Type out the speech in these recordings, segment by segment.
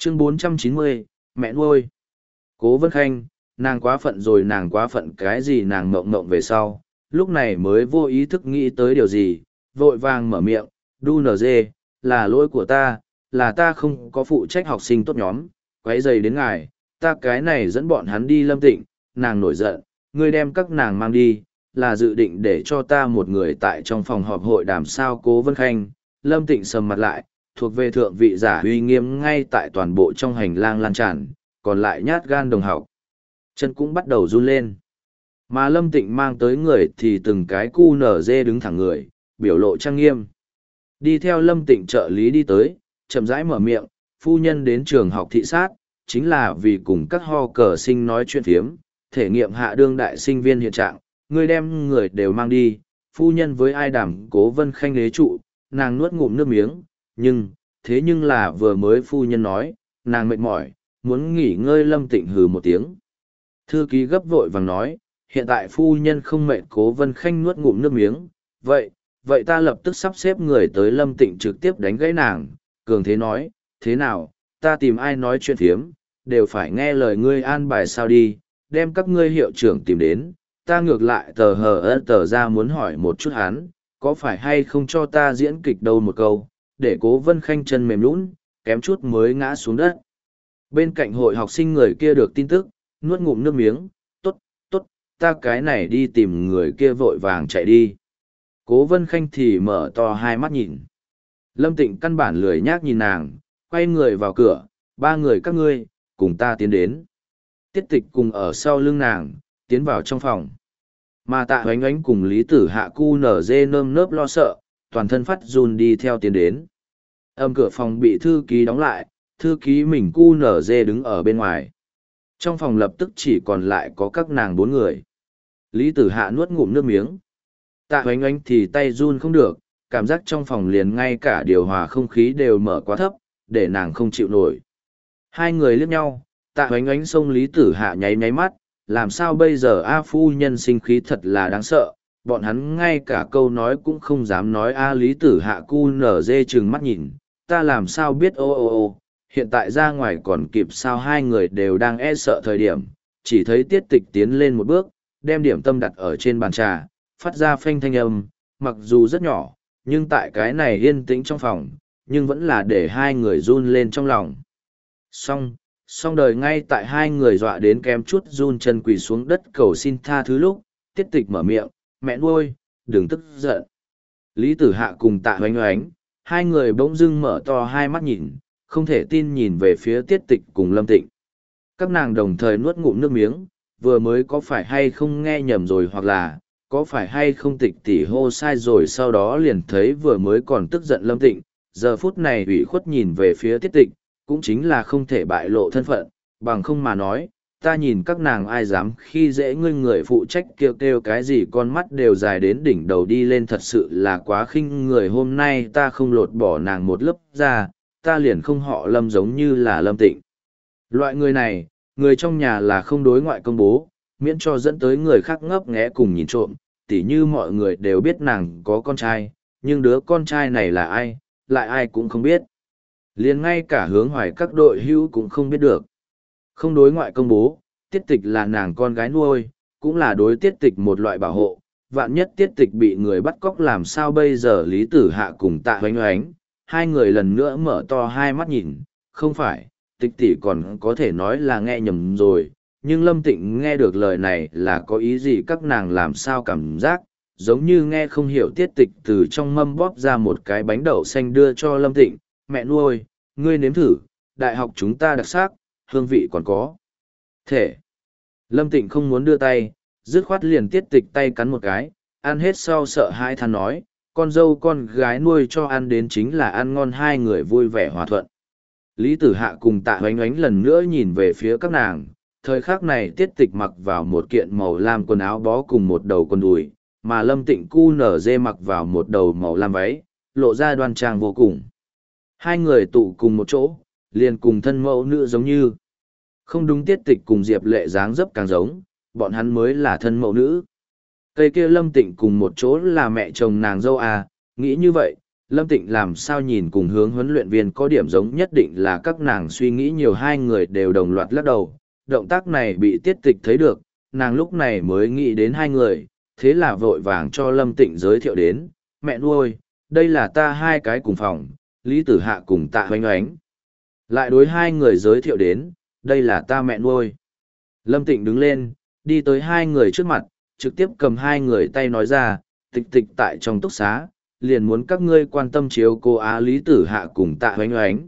Chương 490, mẹ nuôi. Cố Vân Khanh, nàng quá phận rồi, nàng quá phận cái gì? Nàng mộng mộng về sau, lúc này mới vô ý thức nghĩ tới điều gì, vội vàng mở miệng, đu nở dê, là lỗi của ta, là ta không có phụ trách học sinh tốt nhóm, quấy rầy đến ngài, ta cái này dẫn bọn hắn đi Lâm Tịnh. Nàng nổi giận, ngươi đem các nàng mang đi, là dự định để cho ta một người tại trong phòng họp hội đàm sao? Cố Vân Khanh, Lâm Tịnh sầm mặt lại, thuộc về thượng vị giả uy nghiêm ngay tại toàn bộ trong hành lang lan tràn, còn lại nhát gan đồng học. Chân cũng bắt đầu run lên. Mà Lâm Tịnh mang tới người thì từng cái cu nở dê đứng thẳng người, biểu lộ trang nghiêm. Đi theo Lâm Tịnh trợ lý đi tới, chậm rãi mở miệng, phu nhân đến trường học thị sát, chính là vì cùng các ho cờ sinh nói chuyện phiếm, thể nghiệm hạ đương đại sinh viên hiện trạng, người đem người đều mang đi, phu nhân với ai đảm? Cố Vân Khanh ghế trụ, nàng nuốt ngụm nước miếng, thế nhưng là vừa mới phu nhân nói, nàng mệt mỏi, muốn nghỉ ngơi. Lâm Tịnh hừ một tiếng. Thư ký gấp vội vàng nói, hiện tại phu nhân không mệt. Cố Vân Khanh nuốt ngụm nước miếng, vậy ta lập tức sắp xếp người tới. Lâm Tịnh trực tiếp đánh gãy nàng, cường thế nói, thế nào, ta tìm ai nói chuyện phiếm, đều phải nghe lời ngươi an bài sao? Đi, đem các ngươi hiệu trưởng tìm đến, ta ngược lại tờ ra muốn hỏi một chút hắn, có phải hay không cho ta diễn kịch đâu một câu, để Cố Vân Khanh chân mềm lún, kém chút mới ngã xuống đất. Bên cạnh hội học sinh người kia được tin tức, nuốt ngụm nước miếng, tốt, ta cái này đi tìm người kia, vội vàng chạy đi. Cố Vân Khanh thì mở to hai mắt nhìn. Lâm Tịnh căn bản lười nhác nhìn nàng, quay người vào cửa, ba người các ngươi, cùng ta tiến đến. Tiết Tịch cùng ở sau lưng nàng, tiến vào trong phòng. Mà Tạ Oánh Oánh cùng Lý Tử Hạ cu nở dê nơm nớp lo sợ, toàn thân phát run đi theo tiến đến. Cửa phòng bị thư ký đóng lại, thư ký mình cu nở dê đứng ở bên ngoài. Trong phòng lập tức chỉ còn lại có các nàng bốn người. Lý Tử Hạ nuốt ngụm nước miếng. Tạ Oánh Oánh thì tay run không được, cảm giác trong phòng liền ngay cả điều hòa không khí đều mở quá thấp, để nàng không chịu nổi. Hai người liếc nhau, Tạ Oánh Oánh xông Lý Tử Hạ nháy nháy mắt, làm sao bây giờ? A phu nhân sinh khí thật là đáng sợ, bọn hắn ngay cả câu nói cũng không dám nói. A Lý Tử Hạ cu nở dê trừng mắt nhìn, ta làm sao biết? Ô, hiện tại ra ngoài còn kịp sao? Hai người đều đang e sợ thời điểm, chỉ thấy Tiết Tịch tiến lên một bước, đem điểm tâm đặt ở trên bàn trà, phát ra phanh thanh âm, mặc dù rất nhỏ, nhưng tại cái này yên tĩnh trong phòng, nhưng vẫn là để hai người run lên trong lòng. Xong đời. Ngay tại hai người dọa đến kém chút run chân quỳ xuống đất cầu xin tha thứ lúc, Tiết Tịch mở miệng, mẹ nuôi, đừng tức giận. Lý Tử Hạ cùng Tạ Oánh Oánh, hai người bỗng dưng mở to hai mắt nhìn, không thể tin nhìn về phía Tiết Tịch cùng Lâm Tịnh. Các nàng đồng thời nuốt ngụm nước miếng, vừa mới có phải hay không nghe nhầm rồi, hoặc là có phải hay không Tịch tỷ hô sai rồi? Sau đó liền thấy vừa mới còn tức giận Lâm Tịnh, giờ phút này ủy khuất nhìn về phía Tiết Tịch, cũng chính là không thể bại lộ thân phận, bằng không mà nói, ta nhìn các nàng ai dám khi dễ ngươi, người phụ trách kêu cái gì con mắt đều dài đến đỉnh đầu đi lên, thật sự là quá khinh người. Hôm nay ta không lột bỏ nàng một lớp ra, ta liền không họ Lâm giống như là Lâm Tịnh. Loại người này, người trong nhà là không đối ngoại công bố, miễn cho dẫn tới người khác ngấp nghé cùng nhìn trộm, tỉ như mọi người đều biết nàng có con trai, nhưng đứa con trai này là ai, lại ai cũng không biết. Liền ngay cả Hướng Hoài các đội hữu cũng không biết được. Không đối ngoại công bố, Tiết Tịch là nàng con gái nuôi, cũng là đối Tiết Tịch một loại bảo hộ. Vạn nhất Tiết Tịch bị người bắt cóc làm sao bây giờ? Lý Tử Hạ cùng Tạ Oánh Oánh, hai người lần nữa mở to hai mắt nhìn, không phải, Tịch tỷ còn có thể nói là nghe nhầm rồi, nhưng Lâm Tịnh nghe được lời này là có ý gì? Các nàng làm sao cảm giác giống như nghe không hiểu. Tiết Tịch từ trong mâm bóp ra một cái bánh đậu xanh đưa cho Lâm Tịnh, mẹ nuôi, ngươi nếm thử, đại học chúng ta đặc sắc, hương vị còn có thể. Lâm Tịnh không muốn đưa tay, dứt khoát liền Tiết Tịch tay cắn một cái, ăn hết sau sợ hãi than nói, con dâu con gái nuôi cho ăn đến chính là ăn ngon. Hai người vui vẻ hòa thuận. Lý Tử Hạ cùng Tạ Oánh Oánh lần nữa nhìn về phía các nàng, thời khắc này Tiết Tịch mặc vào một kiện màu lam quần áo bó cùng một đầu quần đùi, mà Lâm Tịnh cu nở dê mặc vào một đầu màu lam váy, lộ ra đoan trang vô cùng. Hai người tụ cùng một chỗ, liền cùng thân mẫu nữ giống như. Không đúng, Tiết Tịch cùng Diệp Lệ dáng dấp càng giống, bọn hắn mới là thân mẫu nữ. Cây kia Lâm Tịnh cùng một chỗ là mẹ chồng nàng dâu à, nghĩ như vậy, Lâm Tịnh làm sao nhìn cùng hướng huấn luyện viên có điểm giống, nhất định là các nàng suy nghĩ nhiều, hai người đều đồng loạt lắc đầu. Động tác này bị Tiết Tịch thấy được, nàng lúc này mới nghĩ đến hai người, thế là vội vàng cho Lâm Tịnh giới thiệu đến, mẹ nuôi, đây là ta hai cái cùng phòng, Lý Tử Hạ cùng Tạ Hoánh Oánh. Lại đối hai người giới thiệu đến, đây là ta mẹ nuôi. Lâm Tịnh đứng lên, đi tới hai người trước mặt, trực tiếp cầm hai người tay nói ra, Tịch Tịch tại trong túc xá, liền muốn các ngươi quan tâm chiếu cô Á Lý Tử Hạ cùng Tạ Hoánh Oánh.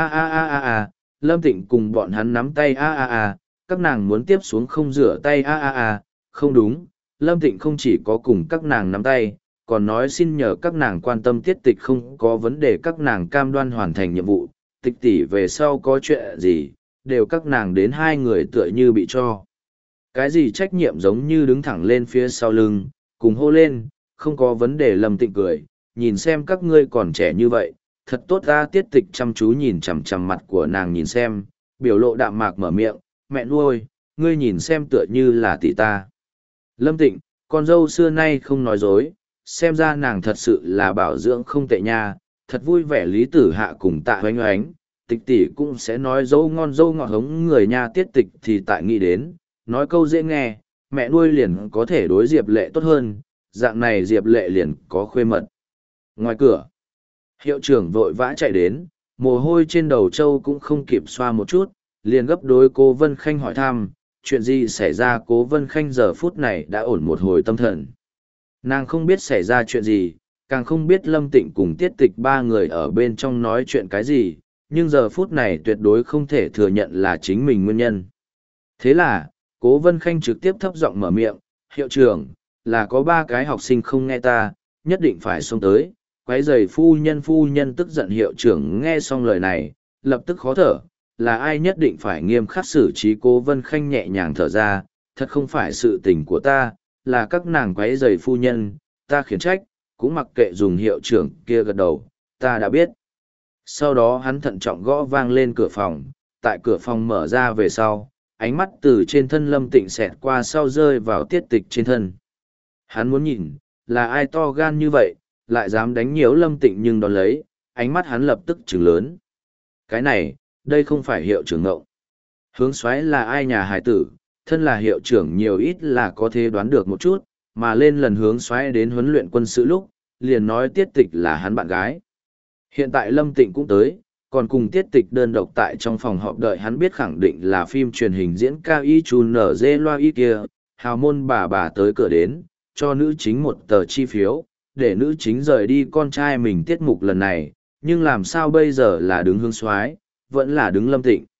Lâm Tịnh cùng bọn hắn nắm tay các nàng muốn tiếp xuống không rửa tay không đúng, Lâm Tịnh không chỉ có cùng các nàng nắm tay, còn nói xin nhờ các nàng quan tâm Tiết Tịch không có vấn đề, các nàng cam đoan hoàn thành nhiệm vụ, Tịch tỷ về sau có chuyện gì, đều các nàng đến hai người tựa như bị cho. Cái gì trách nhiệm giống như đứng thẳng lên phía sau lưng, cùng hô lên, không có vấn đề. Lâm Tịnh cười, nhìn xem các ngươi còn trẻ như vậy, thật tốt ta. Tiết Tịch chăm chú nhìn chằm chằm mặt của nàng nhìn xem, biểu lộ đạm mạc mở miệng, mẹ nuôi, ngươi nhìn xem tựa như là tỷ ta. Lâm Tịnh, con dâu xưa nay không nói dối, xem ra nàng thật sự là bảo dưỡng không tệ nha, thật vui vẻ. Lý Tử Hạ cùng Tạ Hoánh Oánh, Tịch tỷ cũng sẽ nói dâu ngon dâu ngọt hống người nha. Tiết Tịch thì tại nghĩ đến, nói câu dễ nghe, mẹ nuôi liền có thể đối Diệp Lệ tốt hơn, dạng này Diệp Lệ liền có khuê mật. Ngoài cửa, hiệu trưởng vội vã chạy đến, mồ hôi trên đầu trâu cũng không kịp xoa một chút, liền gấp đối cô Vân Khanh hỏi thăm, chuyện gì xảy ra. Cố Vân Khanh giờ phút này đã ổn một hồi tâm thần. Nàng không biết xảy ra chuyện gì, càng không biết Lâm Tịnh cùng Tiết Tịch ba người ở bên trong nói chuyện cái gì, nhưng giờ phút này tuyệt đối không thể thừa nhận là chính mình nguyên nhân. Thế là, Cố Vân Khanh trực tiếp thấp giọng mở miệng, hiệu trưởng, là có ba cái học sinh không nghe ta, nhất định phải xông tới, quấy rầy phu nhân tức giận. Hiệu trưởng nghe xong lời này, lập tức khó thở, là ai nhất định phải nghiêm khắc xử trí. Cố Vân Khanh nhẹ nhàng thở ra, thật không phải sự tình của ta, là các nàng quấy rầy phu nhân, ta khiển trách, cũng mặc kệ. Dùng hiệu trưởng kia gật đầu, ta đã biết. Sau đó hắn thận trọng gõ vang lên cửa phòng, tại cửa phòng mở ra về sau, ánh mắt từ trên thân Lâm Tịnh xẹt qua sau rơi vào Tiết Tịch trên thân. Hắn muốn nhìn, là ai to gan như vậy, lại dám đánh nhiễu Lâm Tịnh, nhưng đón lấy, ánh mắt hắn lập tức trừng lớn. Cái này, đây không phải hiệu trưởng ngộng. Hướng Soái là ai nhà hải tử, thân là hiệu trưởng nhiều ít là có thể đoán được một chút, mà lên lần Hướng Soái đến huấn luyện quân sự lúc, liền nói Tiết Tịch là hắn bạn gái. Hiện tại Lâm Tịnh cũng tới, còn cùng Tiết Tịch đơn độc tại trong phòng họp đợi. Hắn biết khẳng định là phim truyền hình diễn cao y chu nở dê loa y kia, hào môn bà tới cửa đến, cho nữ chính một tờ chi phiếu, để nữ chính rời đi con trai mình tiết mục lần này, nhưng làm sao bây giờ là đứng Hướng Soái, vẫn là đứng Lâm Tịnh.